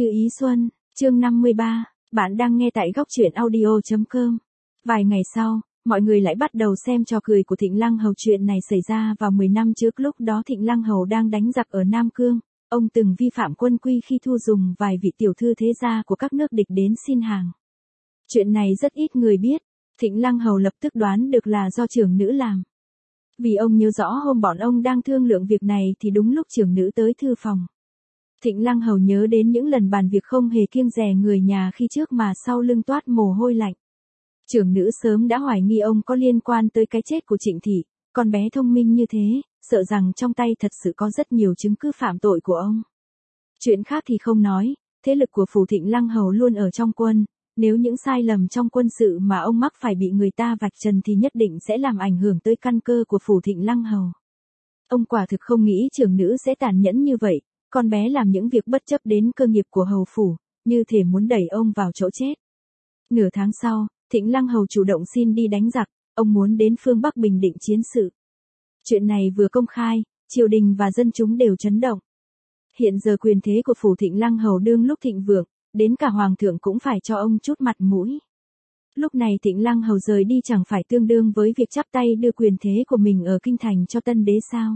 Như ý xuân, chương 53, bạn đang nghe tại góc truyện audio.com. Vài ngày sau, mọi người lại bắt đầu xem trò cười của Thịnh Lăng Hầu. Chuyện này xảy ra vào 10 năm trước, lúc đó Thịnh Lăng Hầu đang đánh giặc ở Nam Cương. Ông từng vi phạm quân quy khi thu dùng vài vị tiểu thư thế gia của các nước địch đến xin hàng. Chuyện này rất ít người biết, Thịnh Lăng Hầu lập tức đoán được là do trưởng nữ làm. Vì ông nhớ rõ hôm bọn ông đang thương lượng việc này thì đúng lúc trưởng nữ tới thư phòng. Thịnh Lăng Hầu nhớ đến những lần bàn việc không hề kiêng dè người nhà khi trước mà sau lưng toát mồ hôi lạnh. Trưởng nữ sớm đã hoài nghi ông có liên quan tới cái chết của Trịnh Thị, con bé thông minh như thế, sợ rằng trong tay thật sự có rất nhiều chứng cứ phạm tội của ông. Chuyện khác thì không nói, thế lực của phủ Thịnh Lăng Hầu luôn ở trong quân, nếu những sai lầm trong quân sự mà ông mắc phải bị người ta vạch trần thì nhất định sẽ làm ảnh hưởng tới căn cơ của phủ Thịnh Lăng Hầu. Ông quả thực không nghĩ trưởng nữ sẽ tàn nhẫn như vậy, con bé làm những việc bất chấp đến cơ nghiệp của hầu phủ, như thể muốn đẩy ông vào chỗ chết. Nửa tháng sau, Thịnh Lăng Hầu chủ động xin đi đánh giặc, ông muốn đến phương Bắc bình định chiến sự. Chuyện này vừa công khai, triều đình và dân chúng đều chấn động. Hiện giờ quyền thế của phủ Thịnh Lăng Hầu đương lúc thịnh vượng, đến cả hoàng thượng cũng phải cho ông chút mặt mũi. Lúc này Thịnh Lăng Hầu rời đi chẳng phải tương đương với việc chắp tay đưa quyền thế của mình ở kinh thành cho tân đế sao?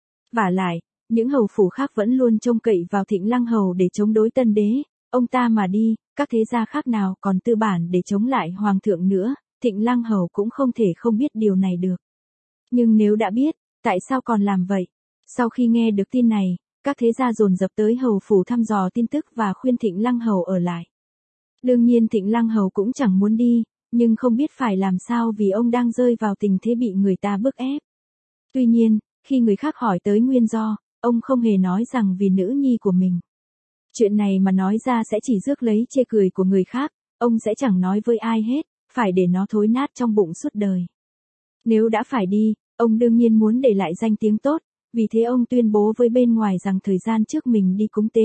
Vả lại, những hầu phủ khác vẫn luôn trông cậy vào Thịnh Lăng Hầu để chống đối tân đế, ông ta mà đi, các thế gia khác nào còn tư bản để chống lại hoàng thượng nữa, Thịnh Lăng Hầu cũng không thể không biết điều này được. Nhưng nếu đã biết, tại sao còn làm vậy? Sau khi nghe được tin này, các thế gia dồn dập tới hầu phủ thăm dò tin tức và khuyên Thịnh Lăng Hầu ở lại. Đương nhiên Thịnh Lăng Hầu cũng chẳng muốn đi, nhưng không biết phải làm sao vì ông đang rơi vào tình thế bị người ta bức ép. Tuy nhiên, khi người khác hỏi tới nguyên do, ông không hề nói rằng vì nữ nhi của mình. Chuyện này mà nói ra sẽ chỉ rước lấy chê cười của người khác, ông sẽ chẳng nói với ai hết, phải để nó thối nát trong bụng suốt đời. Nếu đã phải đi, ông đương nhiên muốn để lại danh tiếng tốt, vì thế ông tuyên bố với bên ngoài rằng thời gian trước mình đi cúng tế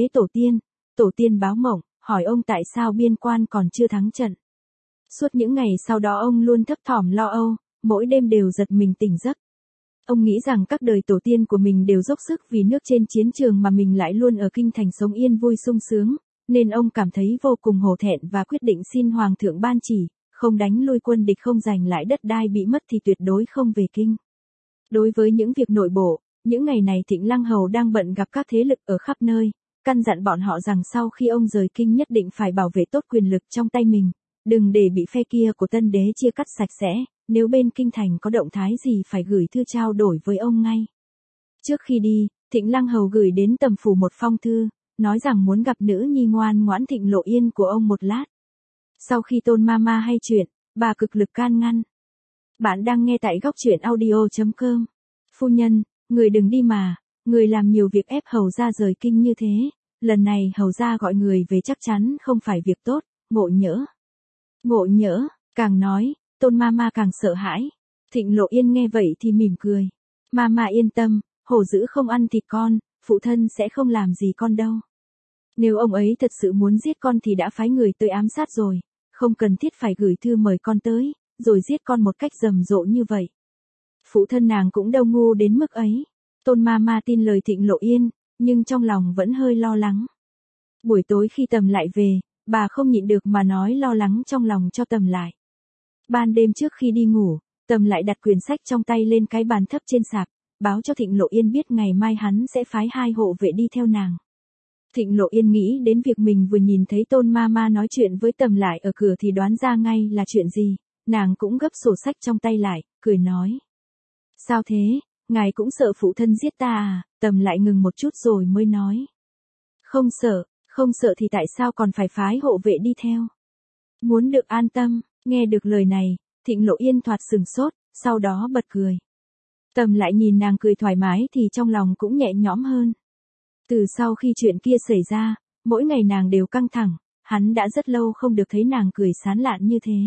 tổ tiên báo mộng, hỏi ông tại sao biên quan còn chưa thắng trận. Suốt những ngày sau đó ông luôn thấp thỏm lo âu, mỗi đêm đều giật mình tỉnh giấc. Ông nghĩ rằng các đời tổ tiên của mình đều dốc sức vì nước trên chiến trường mà mình lại luôn ở kinh thành sống yên vui sung sướng, nên ông cảm thấy vô cùng hổ thẹn và quyết định xin hoàng thượng ban chỉ, không đánh lui quân địch, không giành lại đất đai bị mất thì tuyệt đối không về kinh. Đối với những việc nội bộ, những ngày này Thịnh Lăng Hầu đang bận gặp các thế lực ở khắp nơi, căn dặn bọn họ rằng sau khi ông rời kinh nhất định phải bảo vệ tốt quyền lực trong tay mình, đừng để bị phe kia của tân đế chia cắt sạch sẽ. Nếu bên kinh thành có động thái gì phải gửi thư trao đổi với ông ngay. Trước khi đi, Thịnh Lăng Hầu gửi đến Tầm phủ một phong thư, nói rằng muốn gặp nữ nhi ngoan ngoãn Thịnh Lộ Yên của ông một lát. Sau khi Tôn Mama hay chuyện, bà cực lực can ngăn. Bạn đang nghe tại góc truyện audio.com. Phu nhân, người đừng đi mà, người làm nhiều việc ép hầu gia rời kinh như thế, lần này hầu gia gọi người về chắc chắn không phải việc tốt, ngộ nhỡ. Ngộ nhỡ, càng nói, Tôn Mama càng sợ hãi. Thịnh Lộ Yên nghe vậy thì mỉm cười. Mama yên tâm, hổ dữ không ăn thịt con, phụ thân sẽ không làm gì con đâu. Nếu ông ấy thật sự muốn giết con thì đã phái người tới ám sát rồi, không cần thiết phải gửi thư mời con tới, rồi giết con một cách rầm rộ như vậy. Phụ thân nàng cũng đâu ngu đến mức ấy. Tôn Mama tin lời Thịnh Lộ Yên, nhưng trong lòng vẫn hơi lo lắng. Buổi tối khi Tầm lại về, bà không nhịn được mà nói lo lắng trong lòng cho Tầm lại. Ban đêm trước khi đi ngủ, Tầm lại đặt quyển sách trong tay lên cái bàn thấp trên sạp, báo cho Thịnh Lộ Yên biết ngày mai hắn sẽ phái 2 hộ vệ đi theo nàng. Thịnh Lộ Yên nghĩ đến việc mình vừa nhìn thấy Tôn Mama nói chuyện với Tầm lại ở cửa thì đoán ra ngay là chuyện gì, nàng cũng gấp sổ sách trong tay lại, cười nói. Sao thế, ngài cũng sợ phụ thân giết ta à? Tầm lại ngừng một chút rồi mới nói. Không sợ thì tại sao còn phải phái hộ vệ đi theo? Muốn được an tâm. Nghe được lời này, Thịnh Lộ Yên thoạt sừng sốt, sau đó bật cười. Tầm lại nhìn nàng cười thoải mái thì trong lòng cũng nhẹ nhõm hơn. Từ sau khi chuyện kia xảy ra, mỗi ngày nàng đều căng thẳng, hắn đã rất lâu không được thấy nàng cười sán lạn như thế.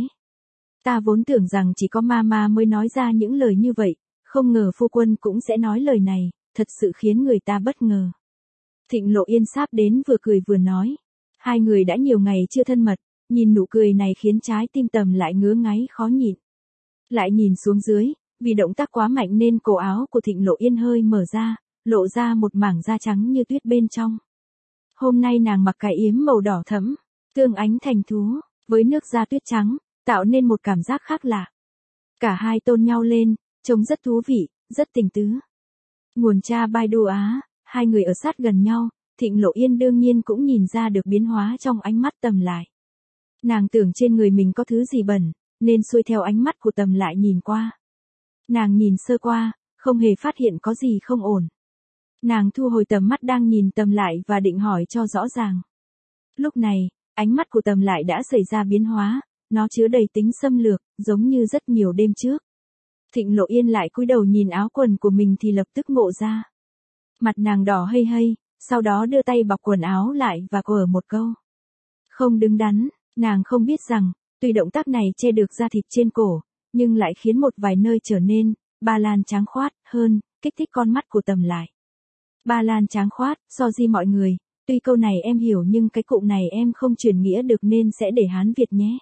Ta vốn tưởng rằng chỉ có Mama mới nói ra những lời như vậy, không ngờ phu quân cũng sẽ nói lời này, thật sự khiến người ta bất ngờ. Thịnh Lộ Yên sáp đến vừa cười vừa nói. Hai người đã nhiều ngày chưa thân mật. Nhìn nụ cười này khiến trái tim Tầm lại ngứa ngáy khó nhịn. Lại nhìn xuống dưới, vì động tác quá mạnh nên cổ áo của Thịnh Lộ Yên hơi mở ra, lộ ra một mảng da trắng như tuyết bên trong. Hôm nay nàng mặc cái yếm màu đỏ thẫm, tương ánh thành thú, với nước da tuyết trắng, tạo nên một cảm giác khác lạ. Cả hai tôn nhau lên, trông rất thú vị, rất tình tứ. Nguồn tra Baidu Á, hai người ở sát gần nhau, Thịnh Lộ Yên đương nhiên cũng nhìn ra được biến hóa trong ánh mắt Tầm Lại. Nàng tưởng trên người mình có thứ gì bẩn, nên xuôi theo ánh mắt của Tầm Lại nhìn qua. Nàng nhìn sơ qua, không hề phát hiện có gì không ổn. Nàng thu hồi tầm mắt đang nhìn Tầm Lại và định hỏi cho rõ ràng. Lúc này, ánh mắt của Tầm Lại đã xảy ra biến hóa, nó chứa đầy tính xâm lược, giống như rất nhiều đêm trước. Thịnh Lộ Yên lại cúi đầu nhìn áo quần của mình thì lập tức ngộ ra. Mặt nàng đỏ hây hây, sau đó đưa tay bọc quần áo lại và quở một câu. Không đứng đắn, nàng không biết rằng, tuy động tác này che được da thịt trên cổ, nhưng lại khiến một vài nơi trở nên, ba lan trắng khoát hơn, kích thích con mắt của Tầm Lại. Ba lan trắng khoát, so di mọi người, tuy câu này em hiểu nhưng cái cụm này em không truyền nghĩa được nên sẽ để Hán Việt nhé.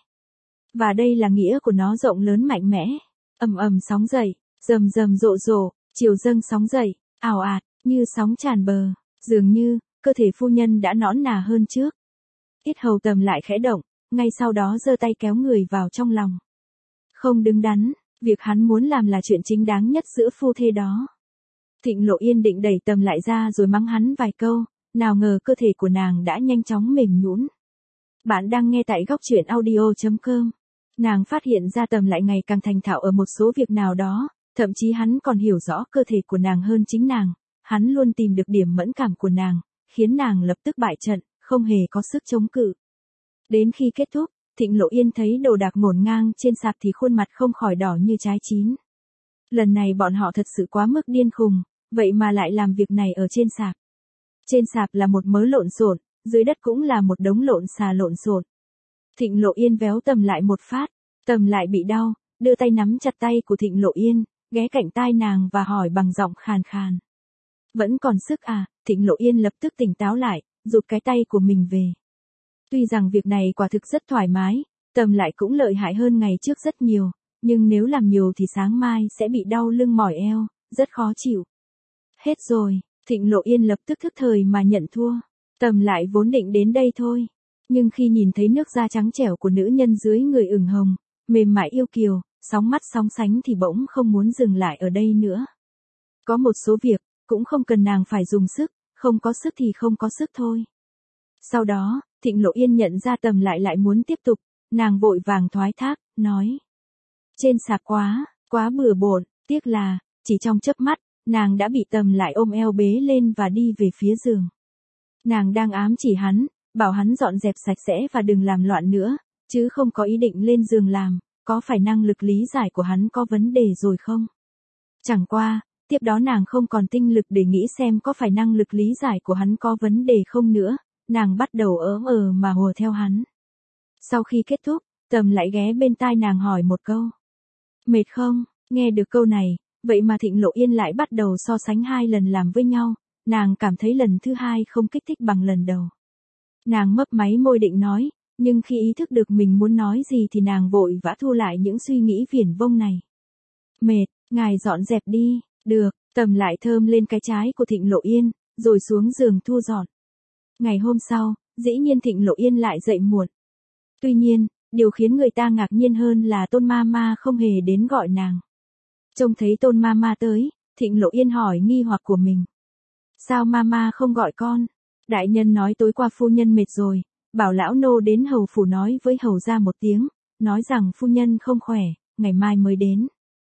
Và đây là nghĩa của nó rộng lớn mạnh mẽ, ầm ầm sóng dậy, rầm rầm rộ rộ, chiều dâng sóng dậy, ào ạt, như sóng tràn bờ, dường như, cơ thể phu nhân đã nõn nà hơn trước. Yết hầu Tầm Lại khẽ động, ngay sau đó giơ tay kéo người vào trong lòng. Không đứng đắn, việc hắn muốn làm là chuyện chính đáng nhất giữa phu thê đó. Thịnh Lộ Yên định đẩy Tầm Lại ra rồi mắng hắn vài câu, nào ngờ cơ thể của nàng đã nhanh chóng mềm nhũn. Bạn đang nghe tại góc truyện audio.com. Nàng phát hiện ra Tầm Lại ngày càng thành thạo ở một số việc nào đó, thậm chí hắn còn hiểu rõ cơ thể của nàng hơn chính nàng, hắn luôn tìm được điểm mẫn cảm của nàng, khiến nàng lập tức bại trận, không hề có sức chống cự. Đến khi kết thúc, Thịnh Lộ Yên thấy đồ đạc ngổn ngang trên sạp thì khuôn mặt không khỏi đỏ như trái chín. Lần này bọn họ thật sự quá mức điên khùng, vậy mà lại làm việc này ở trên sạp. Trên sạp là một mớ lộn xộn, dưới đất cũng là một đống lộn xà lộn xộn. Thịnh Lộ Yên véo Tầm Lại một phát, Tầm Lại bị đau, đưa tay nắm chặt tay của Thịnh Lộ Yên, ghé cạnh tai nàng và hỏi bằng giọng khàn khàn. Vẫn còn sức à? Thịnh Lộ Yên lập tức tỉnh táo lại, rụt cái tay của mình về. Tuy rằng việc này quả thực rất thoải mái, Tầm Lại cũng lợi hại hơn ngày trước rất nhiều, nhưng nếu làm nhiều thì sáng mai sẽ bị đau lưng mỏi eo, rất khó chịu. Hết rồi, Thịnh Lộ Yên lập tức thức thời mà nhận thua. Tầm Lại vốn định đến đây thôi, nhưng khi nhìn thấy nước da trắng trẻo của nữ nhân dưới người ửng hồng, mềm mại yêu kiều, sóng mắt sóng sánh thì bỗng không muốn dừng lại ở đây nữa. Có một số việc, cũng không cần nàng phải dùng sức, không có sức thì không có sức thôi. Sau đó, Thịnh Lộ Yên nhận ra Tầm Lại lại muốn tiếp tục, nàng vội vàng thoái thác, nói. Trên sạp quá bừa bộn, tiếc là, chỉ trong chớp mắt, nàng đã bị Tầm Lại ôm eo bế lên và đi về phía giường. Nàng đang ám chỉ hắn, bảo hắn dọn dẹp sạch sẽ và đừng làm loạn nữa, chứ không có ý định lên giường làm, có phải năng lực lý giải của hắn có vấn đề rồi không? Chẳng qua, tiếp đó nàng không còn tinh lực để nghĩ xem có phải năng lực lý giải của hắn có vấn đề không nữa, nàng bắt đầu mà hùa theo hắn. Sau khi kết thúc, Tầm Lại ghé bên tai nàng hỏi một câu. Mệt không? Nghe được câu này, vậy mà Thịnh Lộ Yên lại bắt đầu so sánh hai lần làm với nhau, nàng cảm thấy lần thứ hai không kích thích bằng lần đầu. Nàng mấp máy môi định nói, nhưng khi ý thức được mình muốn nói gì thì nàng vội vã thu lại những suy nghĩ viển vông này. Mệt, ngài dọn dẹp đi, được, Tầm Lại thơm lên cái trái của Thịnh Lộ Yên, rồi xuống giường thu dọn. Ngày hôm sau, dĩ nhiên Thịnh Lộ Yên lại dậy muộn. Tuy nhiên, điều khiến người ta ngạc nhiên hơn là Tôn Mama không hề đến gọi nàng. Trông thấy Tôn Mama tới, Thịnh Lộ Yên hỏi nghi hoặc của mình. Sao Mama không gọi con? Đại nhân nói tối qua phu nhân mệt rồi, bảo lão nô đến hầu phủ nói với hầu gia một tiếng, nói rằng phu nhân không khỏe, ngày mai mới đến.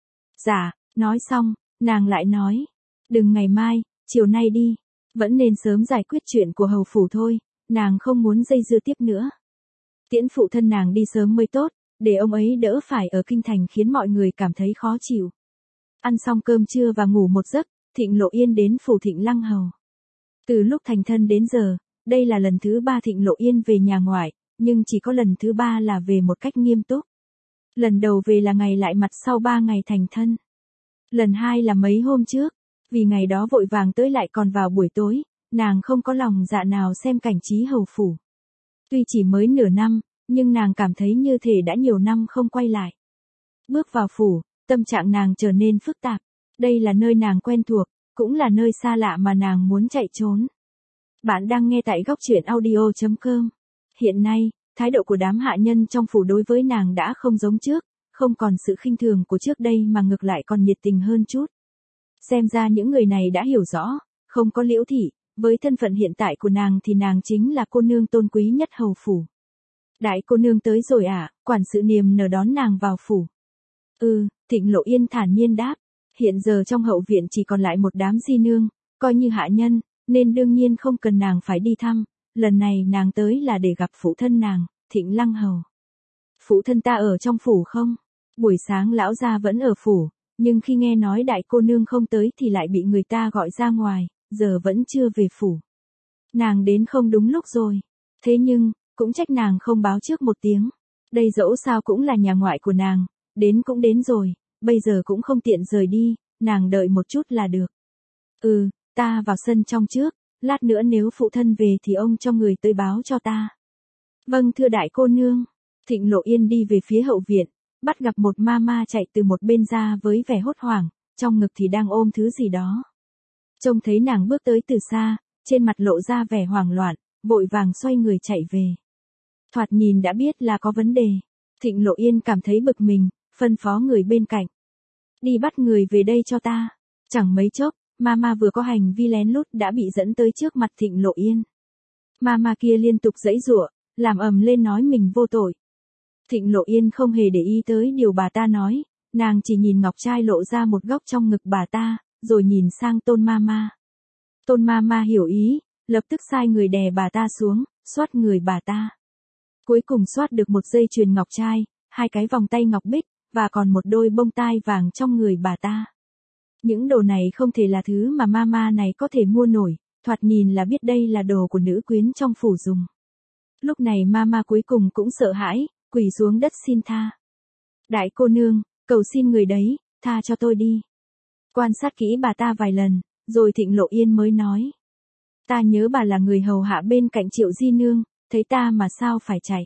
Dạ, nói xong, nàng lại nói, đừng ngày mai, chiều nay đi, vẫn nên sớm giải quyết chuyện của hầu phủ thôi, nàng không muốn dây dưa tiếp nữa. Tiễn phụ thân nàng đi sớm mới tốt, để ông ấy đỡ phải ở kinh thành khiến mọi người cảm thấy khó chịu. Ăn xong cơm trưa và ngủ một giấc, Thịnh Lộ Yên đến phủ Thịnh Lăng Hầu. Từ lúc thành thân đến giờ, đây là lần thứ 3 Thịnh Lộ Yên về nhà ngoại, nhưng chỉ có lần thứ 3 là về một cách nghiêm túc. Lần đầu về là ngày lại mặt sau 3 ngày thành thân. Lần 2 là mấy hôm trước, vì ngày đó vội vàng tới lại còn vào buổi tối, nàng không có lòng dạ nào xem cảnh trí hầu phủ. Tuy chỉ mới nửa năm, nhưng nàng cảm thấy như thể đã nhiều năm không quay lại. Bước vào phủ, tâm trạng nàng trở nên phức tạp. Đây là nơi nàng quen thuộc, cũng là nơi xa lạ mà nàng muốn chạy trốn. Bạn đang nghe tại góc truyện audio.com. Hiện nay, thái độ của đám hạ nhân trong phủ đối với nàng đã không giống trước, không còn sự khinh thường của trước đây mà ngược lại còn nhiệt tình hơn chút. Xem ra những người này đã hiểu rõ, không có Liễu thị, với thân phận hiện tại của nàng thì nàng chính là cô nương tôn quý nhất hầu phủ. Đại cô nương tới rồi à, quản sự niềm nở đón nàng vào phủ. Thịnh Lộ Yên thản nhiên đáp, hiện giờ trong hậu viện chỉ còn lại một đám di nương, coi như hạ nhân, nên đương nhiên không cần nàng phải đi thăm, lần này nàng tới là để gặp phụ thân nàng, Thịnh Lăng Hầu. Phụ thân ta ở trong phủ không? Buổi sáng lão gia vẫn ở phủ, nhưng khi nghe nói đại cô nương không tới thì lại bị người ta gọi ra ngoài, giờ vẫn chưa về phủ. Nàng đến không đúng lúc rồi. Thế nhưng, cũng trách nàng không báo trước một tiếng. Đây dẫu sao cũng là nhà ngoại của nàng, đến cũng đến rồi, bây giờ cũng không tiện rời đi, nàng đợi một chút là được. Ta vào sân trong trước, lát nữa nếu phụ thân về thì ông cho người tới báo cho ta. Vâng thưa đại cô nương. Thịnh Lộ Yên đi về phía hậu viện, bắt gặp một ma chạy từ một bên ra với vẻ hốt hoảng, trong ngực thì đang ôm thứ gì đó. Trông thấy nàng bước tới từ xa, trên mặt lộ ra vẻ hoảng loạn, vội vàng xoay người chạy về. Thoạt nhìn đã biết là có vấn đề. Thịnh Lộ Yên cảm thấy bực mình, phân phó người bên cạnh. Đi bắt người về đây cho ta. Chẳng mấy chốc, ma vừa có hành vi lén lút đã bị dẫn tới trước mặt Thịnh Lộ Yên. Ma kia liên tục giãy giụa, làm ầm lên nói mình vô tội. Thịnh Lộ Yên không hề để ý tới điều bà ta nói, nàng chỉ nhìn ngọc trai lộ ra một góc trong ngực bà ta, rồi nhìn sang Tôn Ma. Tôn Ma hiểu ý, lập tức sai người đè bà ta xuống, xoát người bà ta. Cuối cùng xoát được một dây chuyền ngọc trai, 2 cái vòng tay ngọc bích, và còn một đôi bông tai vàng trong người bà ta. Những đồ này không thể là thứ mà ma này có thể mua nổi, thoạt nhìn là biết đây là đồ của nữ quyến trong phủ dùng. Lúc này ma cuối cùng cũng sợ hãi, quỳ xuống đất xin tha. Đại cô nương, cầu xin người đấy, tha cho tôi đi. Quan sát kỹ bà ta vài lần, rồi Thịnh Lộ Yên mới nói. Ta nhớ bà là người hầu hạ bên cạnh Triệu Di Nương, thấy ta mà sao phải chạy.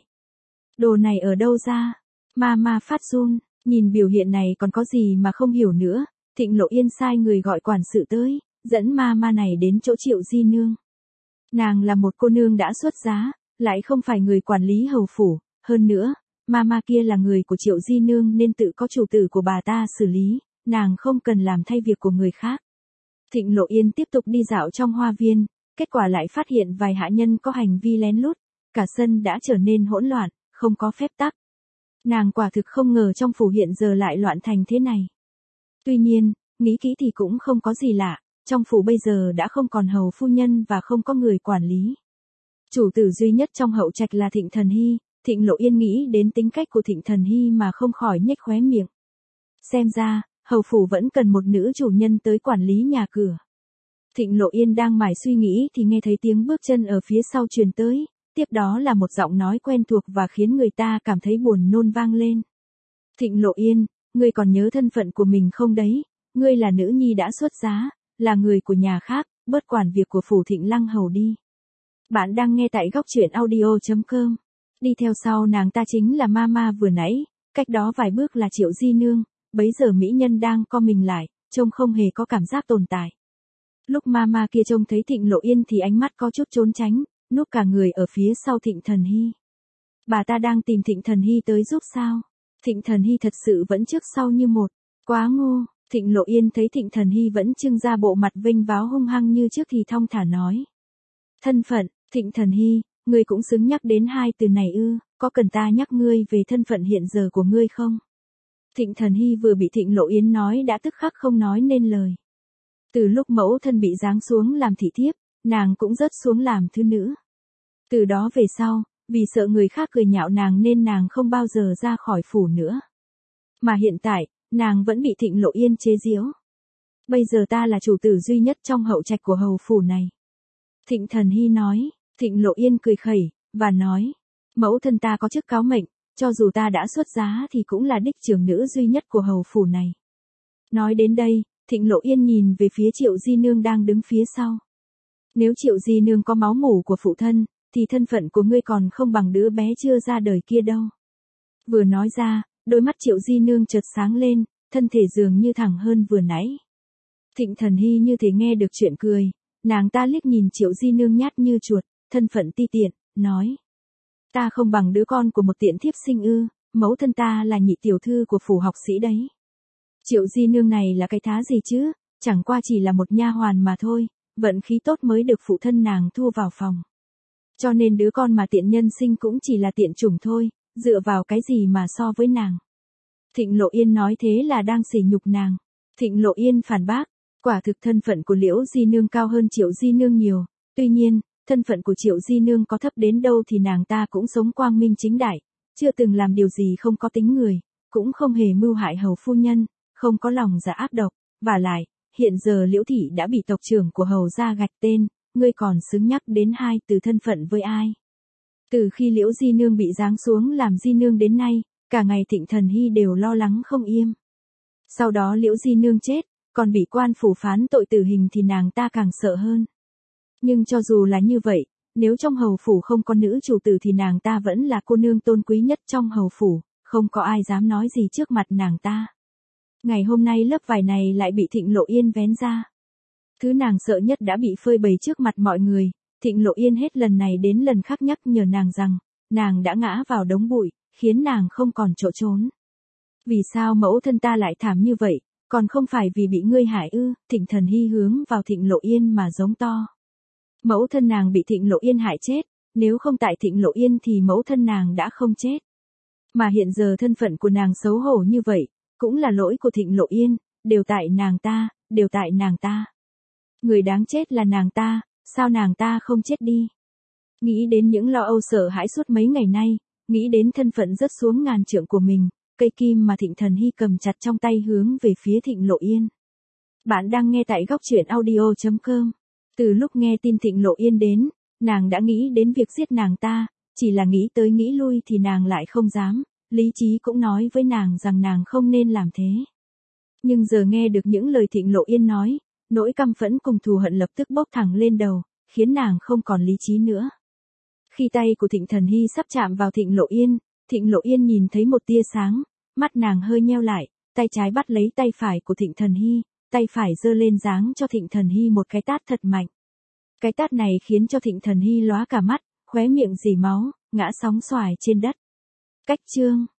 Đồ này ở đâu ra? Ma phát run, nhìn biểu hiện này còn có gì mà không hiểu nữa. Thịnh Lộ Yên sai người gọi quản sự tới, dẫn ma này đến chỗ Triệu Di Nương. Nàng là một cô nương đã xuất giá, lại không phải người quản lý hầu phủ, hơn nữa, ma kia là người của Triệu Di Nương nên tự có chủ tử của bà ta xử lý, nàng không cần làm thay việc của người khác. Thịnh Lộ Yên tiếp tục đi dạo trong hoa viên, kết quả lại phát hiện vài hạ nhân có hành vi lén lút, cả sân đã trở nên hỗn loạn, không có phép tắc. Nàng quả thực không ngờ trong phủ hiện giờ lại loạn thành thế này. Tuy nhiên, nghĩ kỹ thì cũng không có gì lạ, trong phủ bây giờ đã không còn hầu phu nhân và không có người quản lý. Chủ tử duy nhất trong hậu trạch là Thịnh Thần Hy, Thịnh Lộ Yên nghĩ đến tính cách của Thịnh Thần Hy mà không khỏi nhếch khóe miệng. Xem ra, hầu phủ vẫn cần một nữ chủ nhân tới quản lý nhà cửa. Thịnh Lộ Yên đang mải suy nghĩ thì nghe thấy tiếng bước chân ở phía sau truyền tới, tiếp đó là một giọng nói quen thuộc và khiến người ta cảm thấy buồn nôn vang lên. Thịnh Lộ Yên, ngươi còn nhớ thân phận của mình không đấy, ngươi là nữ nhi đã xuất giá, là người của nhà khác, bớt quản việc của phủ Thịnh Lăng Hầu đi. Bạn đang nghe tại góc truyện audio.com. Đi theo sau nàng ta chính là ma vừa nãy, cách đó vài bước là Triệu Di Nương, bấy giờ mỹ nhân đang co mình lại, trông không hề có cảm giác tồn tại. Lúc ma kia trông thấy Thịnh Lộ Yên thì ánh mắt có chút trốn tránh, núp cả người ở phía sau Thịnh Thần Hy. Bà ta đang tìm Thịnh Thần Hy tới giúp sao? Thịnh Thần Hy thật sự vẫn trước sau như một. Quá ngu. Thịnh Lộ Yên thấy Thịnh Thần Hy vẫn trưng ra bộ mặt vênh váo hung hăng như trước thì thong thả nói. Thân phận, Thịnh Thần Hy, ngươi cũng xứng nhắc đến 2 từ này ư, có cần ta nhắc ngươi về thân phận hiện giờ của ngươi không? Thịnh Thần Hy vừa bị Thịnh Lộ Yên nói đã tức khắc không nói nên lời. Từ lúc mẫu thân bị giáng xuống làm thị thiếp, nàng cũng rớt xuống làm thứ nữ. Từ đó về sau, vì sợ người khác cười nhạo nàng nên nàng không bao giờ ra khỏi phủ nữa. Mà hiện tại, nàng vẫn bị Thịnh Lộ Yên chế giễu. Bây giờ ta là chủ tử duy nhất trong hậu trạch của hầu phủ này. Thịnh Thần Hy nói. Thịnh Lộ Yên cười khẩy, và nói. Mẫu thân ta có chức cáo mệnh, cho dù ta đã xuất giá thì cũng là đích trưởng nữ duy nhất của hầu phủ này. Nói đến đây, Thịnh Lộ Yên nhìn về phía Triệu Di Nương đang đứng phía sau. Nếu Triệu Di Nương có máu mủ của phụ thân, thì thân phận của ngươi còn không bằng đứa bé chưa ra đời kia đâu. Vừa nói ra, đôi mắt Triệu Di Nương chợt sáng lên, thân thể dường như thẳng hơn vừa nãy. Thịnh Thần Hy như thể nghe được chuyện cười, Nàng ta liếc nhìn Triệu Di Nương nhát như chuột, thân phận ti tiện, nói. Ta không bằng đứa con của một tiện thiếp sinh ư, mẫu thân ta là nhị tiểu thư của phủ học sĩ đấy. Triệu Di Nương này là cái thá gì chứ, chẳng qua chỉ là một nha hoàn mà thôi, vận khí tốt mới được phụ thân nàng thu vào phòng. Cho nên đứa con mà tiện nhân sinh cũng chỉ là tiện chủng thôi, dựa vào cái gì mà so với nàng. Thịnh Lộ Yên nói thế là đang sỉ nhục nàng. Thịnh Lộ Yên phản bác, quả thực thân phận của Liễu Di Nương cao hơn Triệu Di Nương nhiều, tuy nhiên, thân phận của Triệu Di Nương có thấp đến đâu thì nàng ta cũng sống quang minh chính đại, chưa từng làm điều gì không có tính người, cũng không hề mưu hại hầu phu nhân, không có lòng dạ ác độc, vả lại, hiện giờ Liễu thị đã bị tộc trưởng của hầu gia gạch tên, ngươi còn xứng nhắc đến hai từ thân phận với ai? Từ khi Liễu Di Nương bị giáng xuống làm Di Nương đến nay, cả ngày Thịnh Thần Hy đều lo lắng không yên. Sau đó Liễu Di Nương chết, còn bị quan phủ phán tội tử hình thì nàng ta càng sợ hơn. Nhưng cho dù là như vậy, nếu trong hầu phủ không có nữ chủ tử thì nàng ta vẫn là cô nương tôn quý nhất trong hầu phủ, không có ai dám nói gì trước mặt nàng ta. Ngày hôm nay lớp vải này lại bị Thịnh Lộ Yên vén ra. Thứ nàng sợ nhất đã bị phơi bày trước mặt mọi người, Thịnh Lộ Yên hết lần này đến lần khác nhắc nhở nàng rằng, nàng đã ngã vào đống bụi, khiến nàng không còn chỗ trốn. Vì sao mẫu thân ta lại thảm như vậy, còn không phải vì bị ngươi hại ư? Thịnh Thần Hy hướng vào Thịnh Lộ Yên mà giống to. Mẫu thân nàng bị Thịnh Lộ Yên hại chết, nếu không tại Thịnh Lộ Yên thì mẫu thân nàng đã không chết. Mà hiện giờ thân phận của nàng xấu hổ như vậy, cũng là lỗi của Thịnh Lộ Yên, đều tại nàng ta, đều tại nàng ta. Người đáng chết là nàng ta, sao nàng ta không chết đi? Nghĩ đến những lo âu sợ hãi suốt mấy ngày nay, nghĩ đến thân phận rớt xuống ngàn trượng của mình, cây kim mà Thịnh Thần Hy cầm chặt trong tay hướng về phía Thịnh Lộ Yên. Bạn đang nghe tại góc truyện audio.com. Từ lúc nghe tin Thịnh Lộ Yên đến, nàng đã nghĩ đến việc giết nàng ta, chỉ là nghĩ tới nghĩ lui thì nàng lại không dám, lý trí cũng nói với nàng rằng nàng không nên làm thế. Nhưng giờ nghe được những lời Thịnh Lộ Yên nói, nỗi căm phẫn cùng thù hận lập tức bốc thẳng lên đầu, khiến nàng không còn lý trí nữa. Khi tay của Thịnh Thần Hy sắp chạm vào Thịnh Lộ Yên nhìn thấy một tia sáng, mắt nàng hơi nheo lại, tay trái bắt lấy tay phải của Thịnh Thần Hy, tay phải giơ lên giáng cho Thịnh Thần Hy một cái tát thật mạnh. Cái tát này khiến cho Thịnh Thần Hy lóa cả mắt, khóe miệng rỉ máu, ngã sóng xoài trên đất. Cách chương